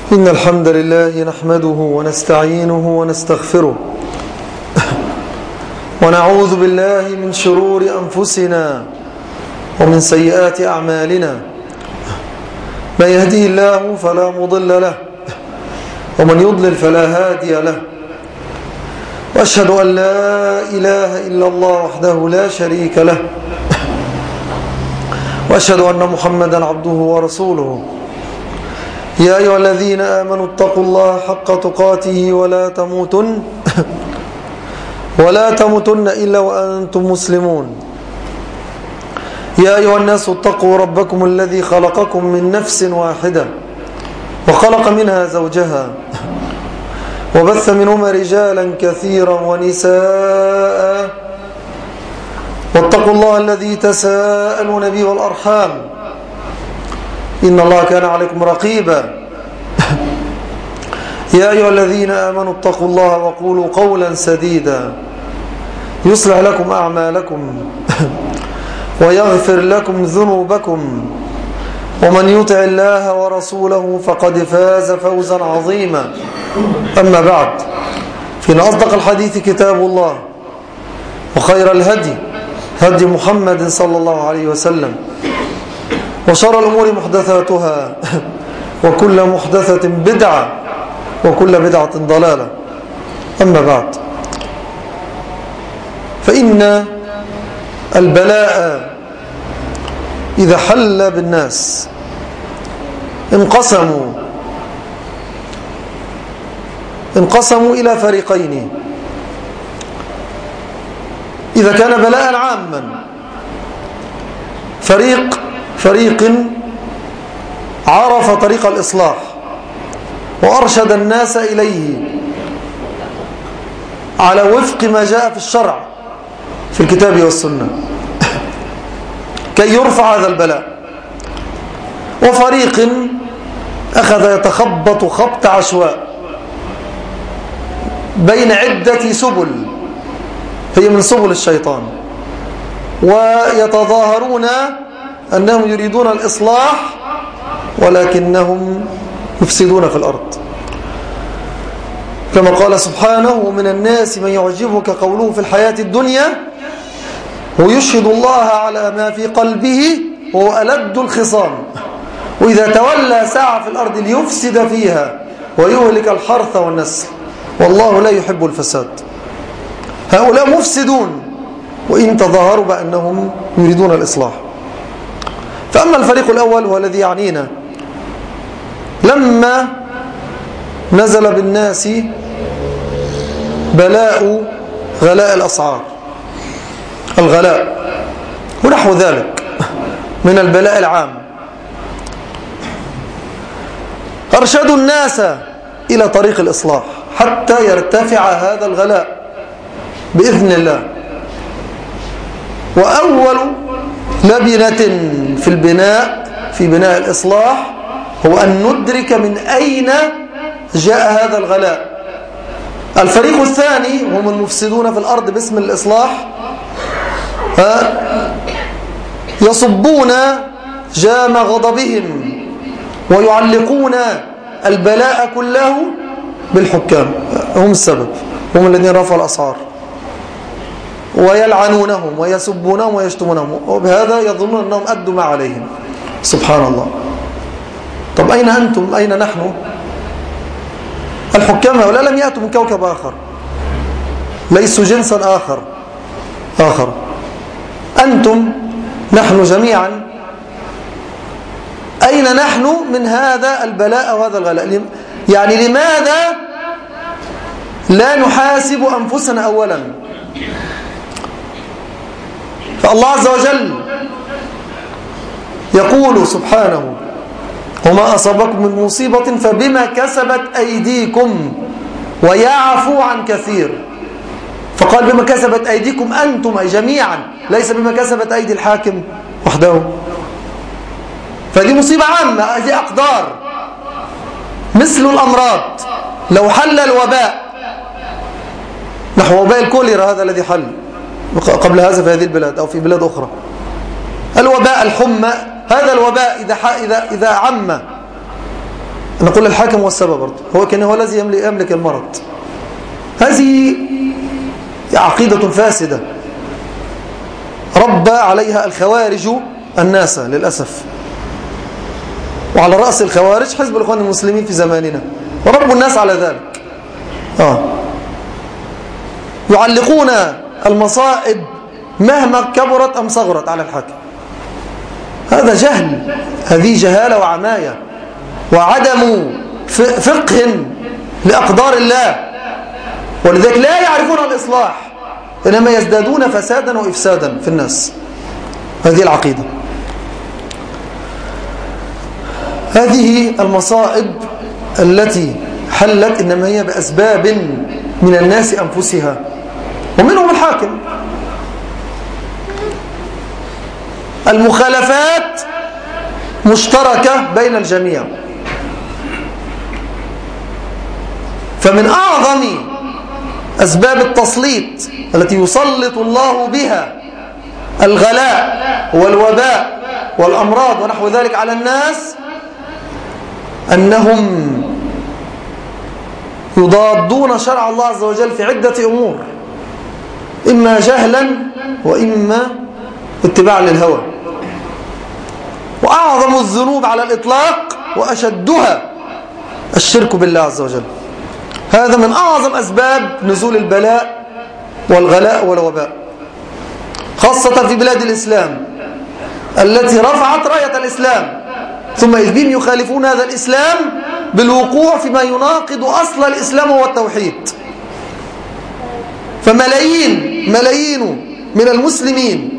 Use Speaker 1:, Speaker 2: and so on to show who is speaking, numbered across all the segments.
Speaker 1: إن الحمد لله نحمده ونستعينه ونستغفره ونعوذ بالله من شرور أنفسنا ومن سيئات أعمالنا. من يهديه الله فلا مضل له ومن يضلل فلا هادي له، وأشهد أن لا إله إلا الله وحده لا شريك له، وأشهد أن محمدا عبده ورسوله. يا أيها الذين آمنوا اتقوا الله حق تقاته ولا تموتن إلا وأنتم مسلمون. يا أيها الناس اتقوا ربكم الذي خلقكم من نفس واحدة وخلق منها زوجها وبث منهما رجالا كثيرا ونساء، واتقوا الله الذي تساءلون به والأرحام إن الله كان عليكم رقيبا. يا أيها الذين آمنوا اتقوا الله وقولوا قولا سديدا يصلح لكم أعمالكم ويغفر لكم ذنوبكم، ومن يطع الله ورسوله فقد فاز فوزا عظيما. أما بعد، فإن أصدق الحديث كتاب الله، وخير الهدي هدي محمد صلى الله عليه وسلم، وشر الأمور محدثاتها، وكل محدثة بدعة، وكل بدعة ضلالة. أما بعد، فإن البلاء إذا حل بالناس انقسموا إلى فريقين. إذا كان بلاء عاما، فريق عرف طريق الإصلاح وأرشد الناس إليه على وفق ما جاء في الشرع في الكتاب والسنة كي يرفع هذا البلاء، وفريق أخذ يتخبط خبط عشواء بين عدة سبل هي من سبل الشيطان، ويتظاهرون أنهم يريدون الإصلاح ولكنهم يفسدون في الأرض، كما قال سبحانه: ومن الناس من يعجبك قوله في الحياة الدنيا ويشهد الله على ما في قلبه وهو ألد الخصام وإذا تولى سعى في الأرض ليفسد فيها ويهلك الحرث والنسل والله لا يحب الفساد. هؤلاء مفسدون وإن تظاهروا بأنهم يريدون الإصلاح. فأما الفريق الأول هو الذي يعنينا، لما نزل بالناس بلاء غلاء الأسعار، الغلاء ونحو ذلك من البلاء العام، أرشدوا الناس إلى طريق الإصلاح حتى يرتفع هذا الغلاء بإذن الله. وأول لبنة في بناء الإصلاح هو أن ندرك من أين جاء هذا الغلاء. الفريق الثاني هم المفسدون في الأرض باسم الإصلاح، يصبون جام غضبهم ويعلقون البلاء كله بالحكام، هم السبب، هم الذين رفعوا الأسعار، ويلعنونهم ويسبونهم ويشتمونهم، وبهذا يظنون أنهم أدوا ما عليهم. سبحان الله. طب أين أنتم؟ أين نحن؟ الحكام هؤلاء لم يأتوا من كوكب آخر، ليسوا جنسا آخر. أنتم، نحن جميعا، أين نحن من هذا البلاء وهذا الغلاء؟ يعني لماذا لا نحاسب أنفسنا أولا؟ فالله عز وجل يقول سبحانه: وما أصابكم من مصيبة فبما كسبت أيديكم ويعفو عن كثير. فقال بما كسبت أيديكم أنتم، أي جميعا، ليس بما كسبت أيدي الحاكم وحده. فدي مصيبة عامة، هذه أقدار، مثل الأمراض. لو حل الوباء نحو وباء الكوليرا هذا الذي حل قبل هذا في هذه البلاد أو في بلاد أخرى، الوباء، الحمى، هذا الوباء إذا عم نقول الحاكم هو السبب برضه، هو كان هو الذي يملك المرض. هذه عقيدة فاسدة ربى عليها الخوارج الناس للأسف، وعلى رأس الخوارج حزب الإخوان المسلمين في زماننا، وربوا الناس على ذلك. يعلقون المصائب مهما كبرت أم صغرت على الحاكم. هذا جهل، هذه جهالة وعماية وعدم فقه لأقدار الله، ولذلك لا يعرفون الإصلاح، إنما يزدادون فسادا وإفسادا في الناس. هذه العقيدة. هذه المصائب التي حلت إنما هي بأسباب من الناس أنفسها ومنهم الحاكم. المخالفات مشتركة بين الجميع، فمن أعظم أسباب التسليط التي يسلط الله بها الغلاء والوباء والأمراض ونحو ذلك على الناس أنهم يضادون شرع الله عز وجل في عدة أمور، إما جهلا وإما اتباعا للهوى. وأعظم الذنوب على الإطلاق وأشدها الشرك بالله عز وجل. هذا من أعظم أسباب نزول البلاء والغلاء والوباء، خاصة في بلاد الإسلام التي رفعت راية الإسلام، ثم إذ بهم يخالفون هذا الإسلام بالوقوع فيما يناقض أصل الإسلام هو التوحيد. فملايين من المسلمين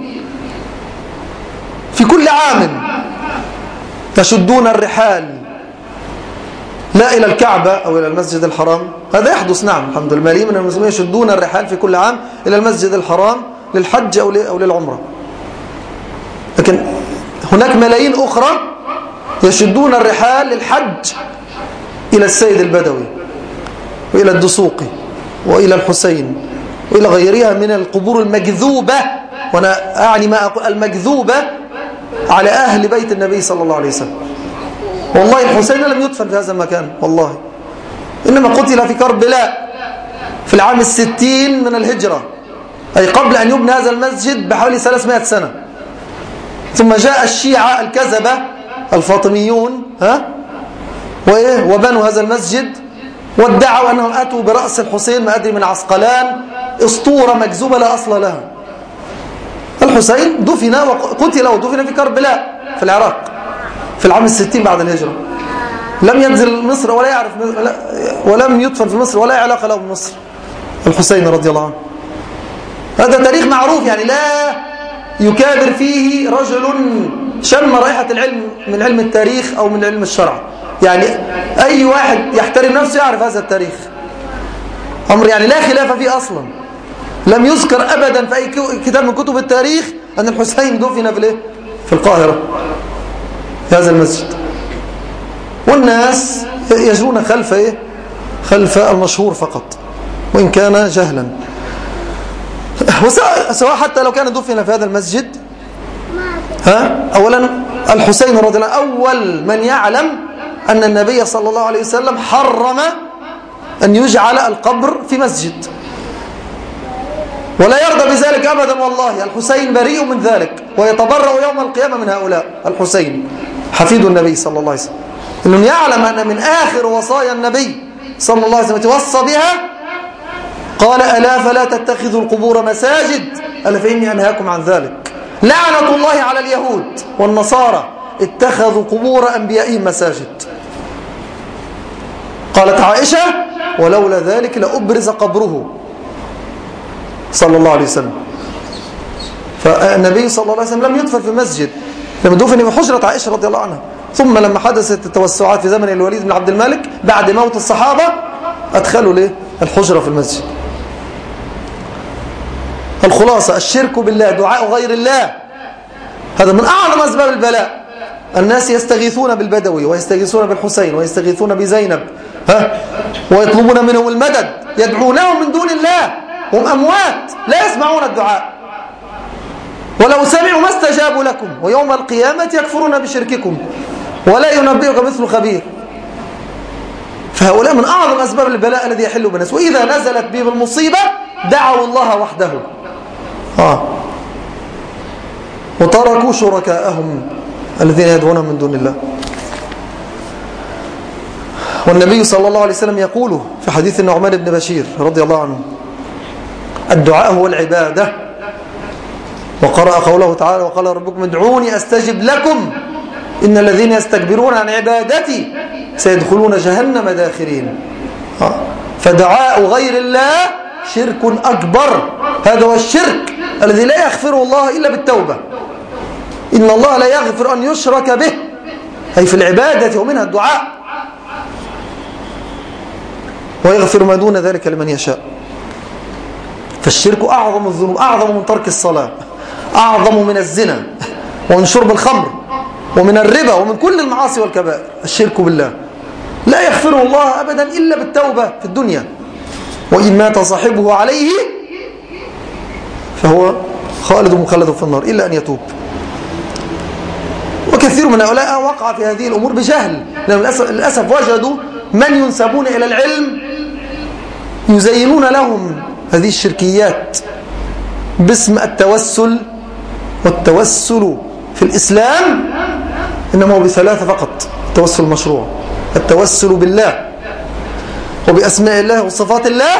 Speaker 1: في كل عام يشدون الرحال لا إلى الكعبة أو إلى المسجد الحرام، هذا يحدث، نعم الحمد لله، ملايين من المسلمين يشدون الرحال في كل عام إلى المسجد الحرام للحج أو للعمرة. لكن هناك ملايين أخرى يشدون الرحال للحج إلى السيد البدوي وإلى الدسوقي وإلى الحسين وإلى غيرها من القبور المكذوبة، وأنا أعني ما أقول المكذوبة على أهل بيت النبي صلى الله عليه وسلم. والله الحسين لم يدفن في هذا المكان، والله إنما قتل في كربلاء في العام 60 من الهجرة، أي قبل أن يبنى هذا المسجد بحوالي 300 سنة. ثم جاء الشيعة الكذبة الفاطميون وبنوا هذا المسجد وادعوا أنهم أتوا برأس الحسين، ما أدري من عسقلان، اسطورة مكذوبة لا أصل لها. الحسين دفن وقتل ودفن في كربلاء في العراق في العام 60 بعد الهجرة. لم ينزل مصر ولا يعرف، ولم يدفن في مصر ولا علاقة له بمصر الحسين رضي الله عنه. هذا تاريخ معروف، يعني لا يكابر فيه رجل شم رائحة العلم من علم التاريخ أو من علم الشرع. يعني أي واحد يحترم نفسه يعرف هذا التاريخ، أمر يعني لا خلاف فيه أصلا. لم يذكر أبدا في أي كتاب من كتب التاريخ أن الحسين دفن في القاهرة في هذا المسجد. والناس يجرون خلف المشهور فقط وإن كان جهلا. سواء حتى لو كان دفن في هذا المسجد، أولا الحسين رضي الله عنه أول من يعلم أن النبي صلى الله عليه وسلم حرم أن يجعل القبر في مسجد، ولا يرضى بذلك أبدا. والله الحسين بريء من ذلك، ويتبرأ يوم القيامة من هؤلاء. الحسين حفيد النبي صلى الله عليه وسلم، إنه يعلم أن من آخر وصايا النبي صلى الله عليه وسلم توصى بها قال: ألا فلا تتخذوا القبور مساجد، ألا فإني أنهاكم عن ذلك. لعنة الله على اليهود والنصارى اتخذوا قبور أنبيائهم مساجد. قالت عائشة: ولولا ذلك لأبرز قبره صلى الله عليه وسلم. فالنبي صلى الله عليه وسلم لم يدفن في مسجد، لما دفن في حجرة عائشة رضي الله عنها. ثم لما حدثت التوسعات في زمن الوليد بن عبد الملك بعد موت الصحابة أدخلوا الحجرة في المسجد. الخلاصة الشرك بالله، دعاء غير الله، هذا من أعظم أسباب البلاء. الناس يستغيثون بالبدوي ويستغيثون بالحسين ويستغيثون بزينب ويطلبون منهم المدد، يدعونهم من دون الله، هم أموات لا يسمعون الدعاء، ولو سمعوا ما استجابوا لكم، ويوم القيامة يكفرون بشرككم ولا ينبئك مثل خبير. فهؤلاء من أعظم أسباب البلاء الذي يحل بالناس، وإذا نزلت بهم المصيبة دعوا الله وحده وتركوا شركاءهم الذين يدعونهم من دون الله. والنبي صلى الله عليه وسلم يقول في حديث النعمان بن بشير رضي الله عنه: الدعاء هو العبادة. وقرأ قوله تعالى: وقال ربكم ادعوني أستجب لكم إن الذين يستكبرون عن عبادتي سيدخلون جهنم داخرين. فدعاء غير الله شرك أكبر. هذا هو الشرك الذي لا يغفره الله إلا بالتوبة. إن الله لا يغفر أن يشرك به، أي في العبادة ومنها الدعاء، ويغفر ما دون ذلك لمن يشاء. فالشرك أعظم الذنوب، أعظم من ترك الصلاة، أعظم من الزنا ومن شرب الخمر ومن الربا ومن كل المعاصي والكبائر. الشرك بالله لا يغفره الله أبدا إلا بالتوبة في الدنيا، وإن مات صاحبه عليه فهو خالد مخلد في النار إلا أن يتوب. وكثير من هؤلاء وقع في هذه الأمور بجهل، لأن للأسف وجدوا من ينسبون إلى العلم يزينون لهم هذه الشركيات باسم التوسل. والتوسل في الإسلام إنما هو بثلاثة فقط: التوسل المشروع، التوسل بالله وبأسماء الله وصفات الله،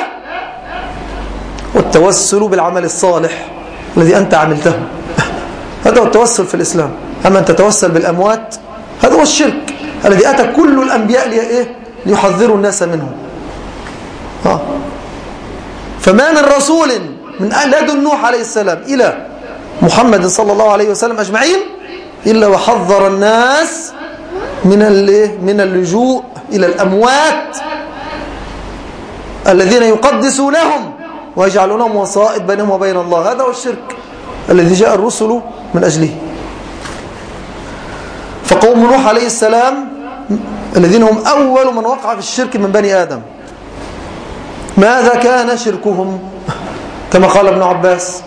Speaker 1: والتوسل بالعمل الصالح الذي أنت عملته. هذا هو التوسل في الإسلام. أما أن تتوسل بالأموات هذا هو الشرك الذي أتى كل الأنبياء ليحذروا الناس منه. فما من رسول من لدن نوح عليه السلام إلى محمد صلى الله عليه وسلم أجمعين إلا وحذر الناس من اللجوء إلى الأموات الذين يقدسونهم ويجعلونهم وسائط بينهم وبين الله. هذا هو الشرك الذي جاء الرسل من أجله. فقوم نوح عليه السلام الذين هم أول من وقع في الشرك من بني آدم، ماذا كان شركهم؟ كما قال ابن عباس: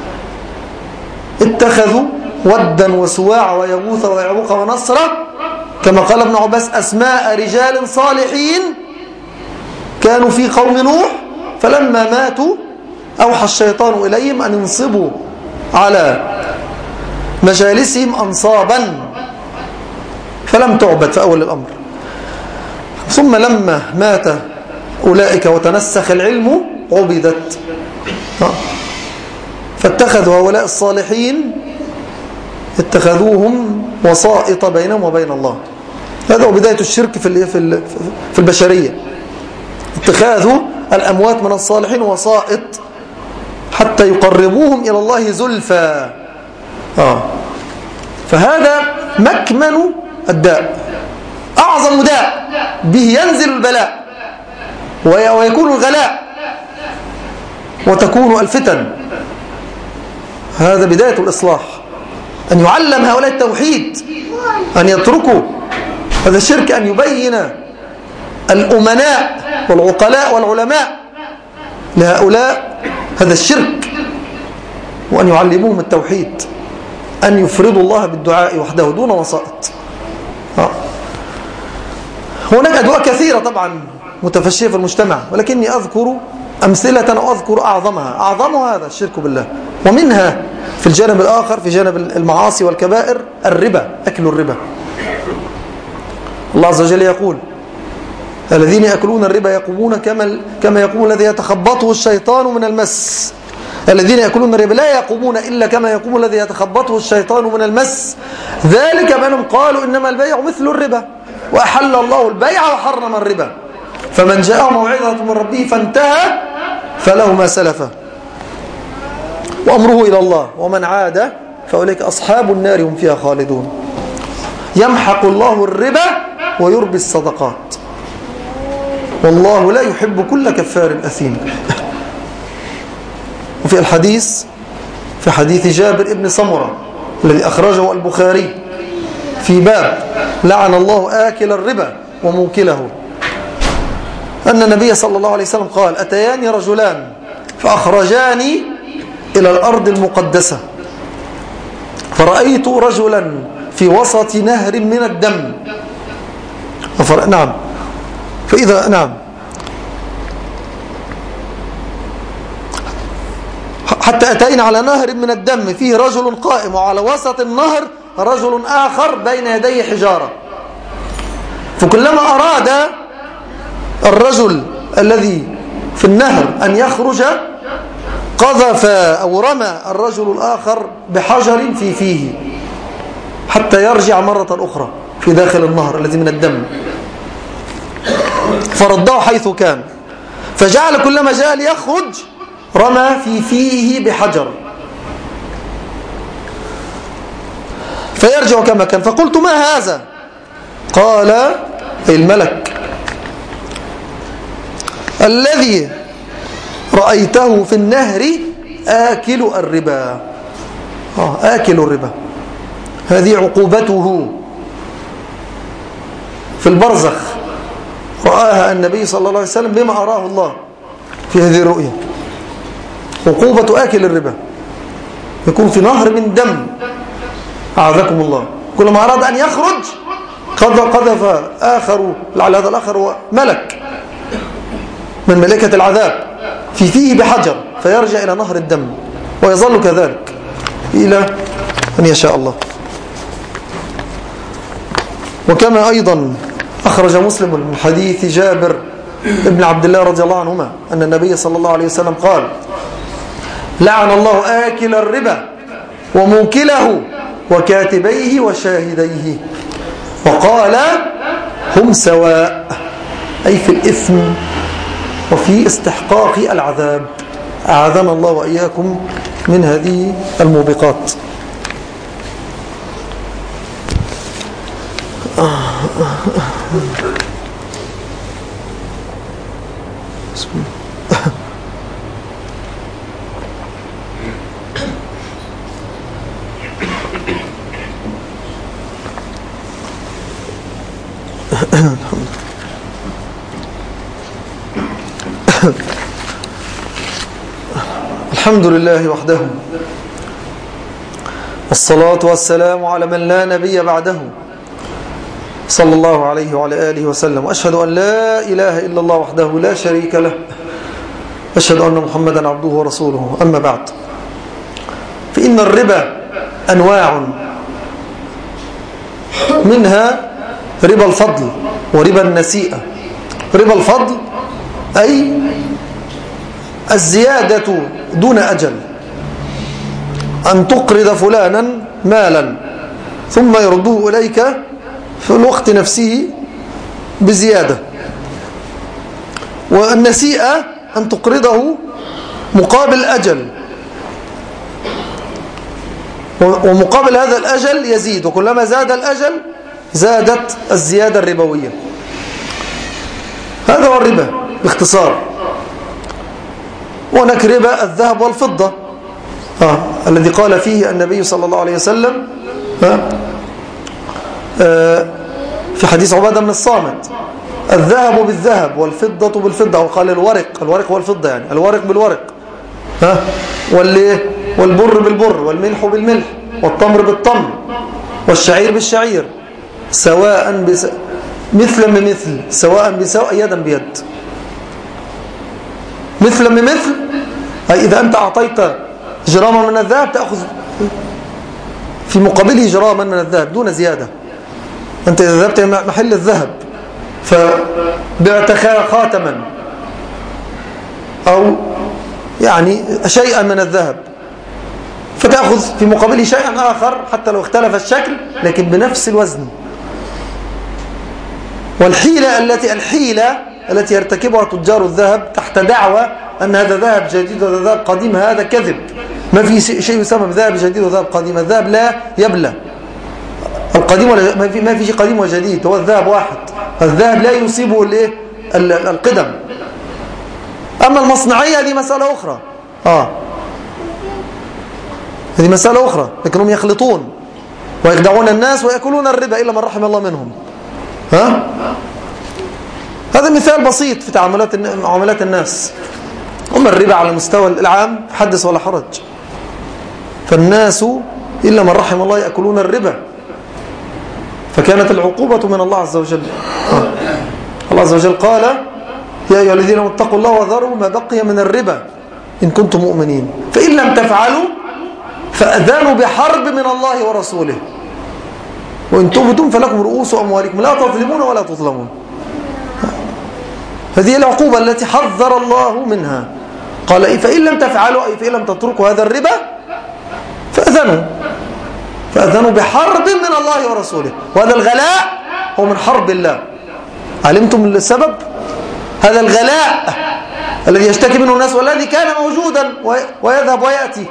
Speaker 1: اتخذوا ودا وسواع ويغوث ويعوق ونصرا، كما قال ابن عباس: أسماء رجال صالحين كانوا في قوم نوح فلما ماتوا أوحى الشيطان إليهم أن ينصبوا على مجالسهم أنصابا فلم تعبد في أول الأمر. ثم لما مات أولئك وتنسخ العلم عبدت. فاتخذوا هؤلاء الصالحين اتخذوهم وسائط بينهم وبين الله. هذا هو بداية الشرك في البشرية، اتخاذ الأموات من الصالحين وسائط حتى يقربوهم إلى الله زلفى. فهذا مكمن الداء، أعظم داء به ينزل البلاء ويكون الغلاء وتكون الفتن. هذا بداية الإصلاح، أن يعلم هؤلاء التوحيد، أن يتركوا هذا الشرك، أن يبين الأمناء والعقلاء والعلماء لهؤلاء هذا الشرك، وأن يعلموهم التوحيد، أن يفردوا الله بالدعاء وحده دون وسائط. هناك أدواء كثيرة طبعا متفشية في المجتمع، ولكني أذكر أمثلة أو أذكر أعظمها هذا الشرك بالله. ومنها في الجانب الآخر، في جانب المعاصي والكبائر، الربا، أكل الربا. الله عز وجل يقول: الذين يأكلون الربا يقومون كما يقوم الذي يتخبطه الشيطان من المس. الذين يأكلون الربا لا يقومون إلا كما يقوم الذي يتخبطه الشيطان من المس، ذلك بأنهم قالوا إنما البيع مثل الربا وأحل الله البيع وحرم الربا، فمن جاءه موعظة من ربه فانتهى فله ما سلف وأمره إلى الله ومن عاد فأولئك أصحاب النار هم فيها خالدون. يمحق الله الربا ويربي الصدقات والله لا يحب كل كفار أثيم. وفي الحديث، في حديث جابر ابن سمرة الذي أخرجه البخاري في باب لعن الله آكل الربا وموكله، أن النبي صلى الله عليه وسلم قال: أتياني رجلان فأخرجاني إلى الأرض المقدسة فرأيت رجلا في وسط نهر من الدم. نعم، فإذا نعم حتى أتينا على نهر من الدم فيه رجل قائم، وعلى وسط النهر رجل آخر بين يديه حجارة. فكلما أراد الرجل الذي في النهر أن يخرج قذف أو رمى الرجل الآخر بحجر في فيه حتى يرجع مرة أخرى في داخل النهر الذي من الدم، فرده حيث كان. فجعل كلما جاء ليخرج رمى في فيه بحجر فيرجع كما كان. فقلت ما هذا؟ قال الملك الذي رأيته في النهر آكل الربا. آكل الربا، هذه عقوبته في البرزخ، رآها النبي صلى الله عليه وسلم بما أراه الله في هذه الرؤيا. عقوبة آكل الربا يكون في نهر من دم، أعاذكم الله. كلما أراد أن يخرج قذف آخر، لعل هذا الآخر هو ملك من ملائكة العذاب، في فيه بحجر فيرجع إلى نهر الدم، ويظل كذلك إلى أن يشاء الله. وكما أيضا أخرج مسلم من حديث جابر ابن عبد الله رضي الله عنهما أن النبي صلى الله عليه وسلم قال: لعن الله آكل الربا وموكله وكاتبيه وشاهديه، وقال: هم سواء، أي في الإثم وفي استحقاق العذاب. أعاذنا الله وإياكم من هذه الموبقات. بسم الله. الحمد لله وحده، والصلاة والسلام على من لا نبي بعده، صلى الله عليه وعلى آله وسلم. وأشهد أن لا إله إلا الله وحده لا شريك له، أشهد أن محمدا عبده ورسوله. أما بعد، فإن الربا أنواع، منها ربا الفضل وربا النسيئة. ربا الفضل أي الزيادة دون أجل، أن تقرض فلانا مالا ثم يرده إليك في الوقت نفسه بزيادة. والنسيئة أن تقرضه مقابل أجل، ومقابل هذا الأجل يزيد، وكلما زاد الأجل زادت الزيادة الربوية. هذا هو الربا باختصار. وهناك ربا الذهب والفضة الذي قال فيه النبي صلى الله عليه وسلم في حديث عبادة بن الصامت: الذهب بالذهب والفضة بالفضة، وقال الورق والفضة، يعني الورق بالورق، والبر بالبر والملح بالملح والتمر بالتمر والشعير بالشعير، سواء مثلا بمثل، سواء بسواء، يدا بيد. مثلا بمثل أي إذا أنت أعطيت جراما من الذهب تأخذ في مقابله جراما من الذهب دون زيادة. أنت إذا ذهبت محل الذهب فبعت خاتما أو يعني شيئا من الذهب، فتأخذ في مقابله شيئا آخر حتى لو اختلف الشكل لكن بنفس الوزن. والحيلة التي يرتكبها تجار الذهب تحت دعوة أن هذا ذهب جديد وهذا ذهب قديم، هذا كذب. ما في شيء يسمى بذهب جديد وذهب قديم. الذهب لا يبلى، القديم ما في شيء قديم وجديد، هو الذهب واحد. الذهب لا يصيبه القدم. أما المصنعية دي مسألة أخرى، هذه مسألة أخرى، لكنهم يخلطون ويخدعون الناس ويأكلون الربا إلا من رحم الله منهم. هذا مثال بسيط في معاملات الناس. أما الربا على المستوى العام حدث ولا حرج، فالناس إلا من رحم الله يأكلون الربا، فكانت العقوبة من الله عز وجل. الله عز وجل قال يا أيها الذين اتقوا الله وذروا ما بقي من الربا إن كنتم مؤمنين فإن لم تفعلوا فأذانوا بحرب من الله ورسوله وإن تبتم فلكم رؤوس أموالكم لا تظلمون ولا تظلمون. هذه العقوبة التي حذر الله منها. قال فإن لم تفعلوا أي فإن لم تتركوا هذا الربا فأذنوا بحرب من الله ورسوله. وهذا الغلاء هو من حرب الله. علمتم السبب؟ هذا الغلاء الذي يشتكي منه الناس والذي كان موجودا ويذهب ويأتي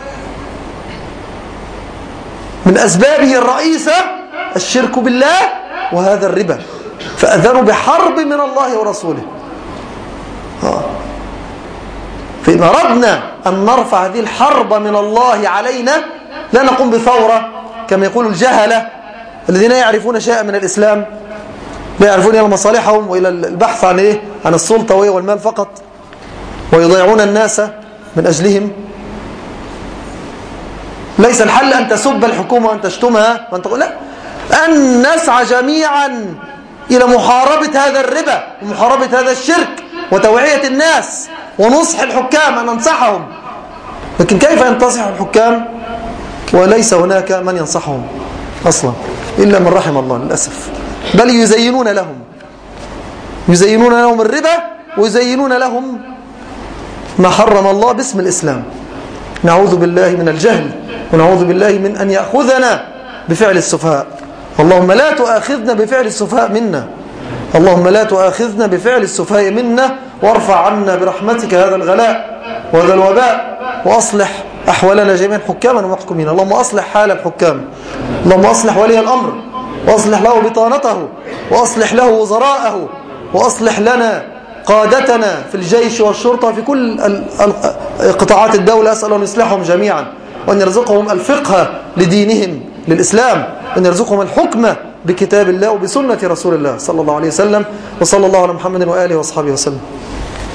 Speaker 1: من أسبابه الرئيسة الشرك بالله وهذا الربا. فأذنوا بحرب من الله ورسوله. فإن أردنا أن نرفع هذه الحرب من الله علينا لا نقوم بثورة كما يقول الجهلة الذين يعرفون شيئا من الإسلام، لا يعرفون إلى مصالحهم وإلى البحث عن السلطة والمال فقط، ويضيعون الناس من أجلهم. ليس الحل أن تسب الحكومة وأن تشتمها وأن تقول لا، أن نسعى جميعا إلى محاربة هذا الربا ومحاربة هذا الشرك وتوعية الناس ونصح الحكام، أن ننصحهم. لكن كيف ينتصح الحكام وليس هناك من ينصحهم أصلا إلا من رحم الله للأسف، بل يزينون لهم الربا ويزينون لهم ما حرم الله باسم الإسلام. نعوذ بالله من الجهل ونعوذ بالله من أن يأخذنا بفعل السفهاء. اللهم لا تؤاخذنا بفعل السفهاء منا، اللهم لا تؤاخذنا بفعل السفهاء منا، وارفع عنا برحمتك هذا الغلاء وهذا الوباء، وأصلح أحوالنا جميعا حكاما ومحكومين. اللهم أصلح حال الحكام، اللهم أصلح ولي الأمر، وأصلح له بطانته، وأصلح له وزراءه، وأصلح لنا قادتنا في الجيش والشرطة في كل قطاعات الدولة. أسأل أن يصلحهم جميعا وأن يرزقهم الفقه لدينهم للإسلام، وأن يرزقهم الحكمة بكتاب الله وبسنة رسول الله صلى الله عليه وسلم. وصلى الله على محمد وآله وأصحابه وسلم.